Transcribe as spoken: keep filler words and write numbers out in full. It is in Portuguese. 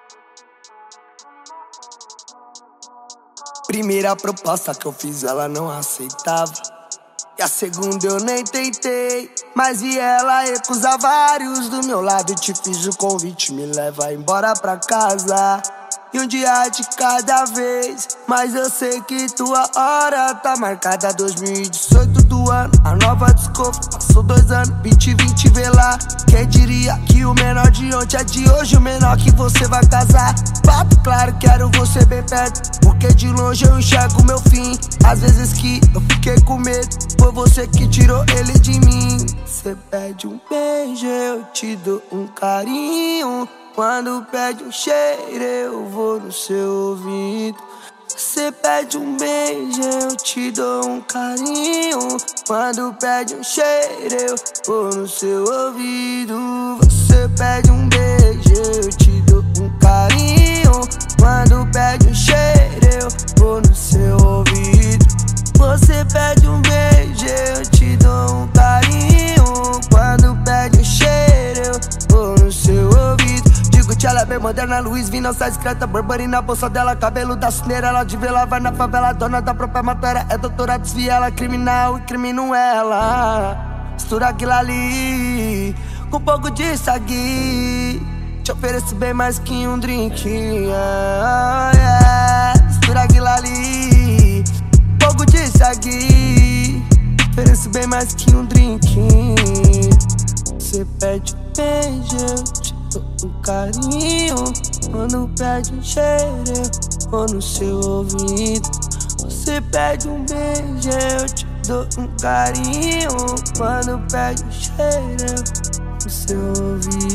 Primeira proposta que eu fiz, ela não aceitava. E a segunda eu nem tentei, mas vi ela recusar vários do meu lado. E te fiz o convite, me leva embora pra casa. E um dia de cada vez, mas eu sei que tua hora tá marcada. Dois mil e dezoito do ano, a nova desculpa, passou dois anos, vinte e vinte vê lá. Quem diria que o menor de ontem é de hoje o menor que você vai casar. Papo claro, quero você bem perto, porque de longe eu enxergo meu fim. Às vezes que eu fiquei com medo, foi você que tirou ele de mim. Cê pede um beijo, eu te dou um carinho. Quando pede um cheiro, eu vou no seu ouvido. Você pede um beijo, eu te dou um carinho. Quando pede um cheiro, eu vou no seu ouvido. Você pede um beijo, eu te dou um carinho. Quando pede um cheiro, eu vou no seu ouvido. Você pede um beijo, eu te dou um carinho. Quando pede um cheiro, eu vou no seu ouvido. Ela é bem moderna, Luiz V, não sai discreta. Burberry na bolsa dela, cabelo da cineira. Ela de vela, vai na favela, dona da própria matéria. É doutora, desvia ela, criminal, incrimino ela. Mistura aquilo ali com um pouco de sagui. Te ofereço bem mais que um drink, yeah, yeah. Mistura aquilo ali, um pouco de sagui. Ofereço bem mais que um drink. Você pede um beijo, eu te um carinho. Quando pede um cheiro, eu vou no seu ouvido. Você pede um beijo, eu te dou um carinho. Quando pede um cheiro, eu vou no seu ouvido.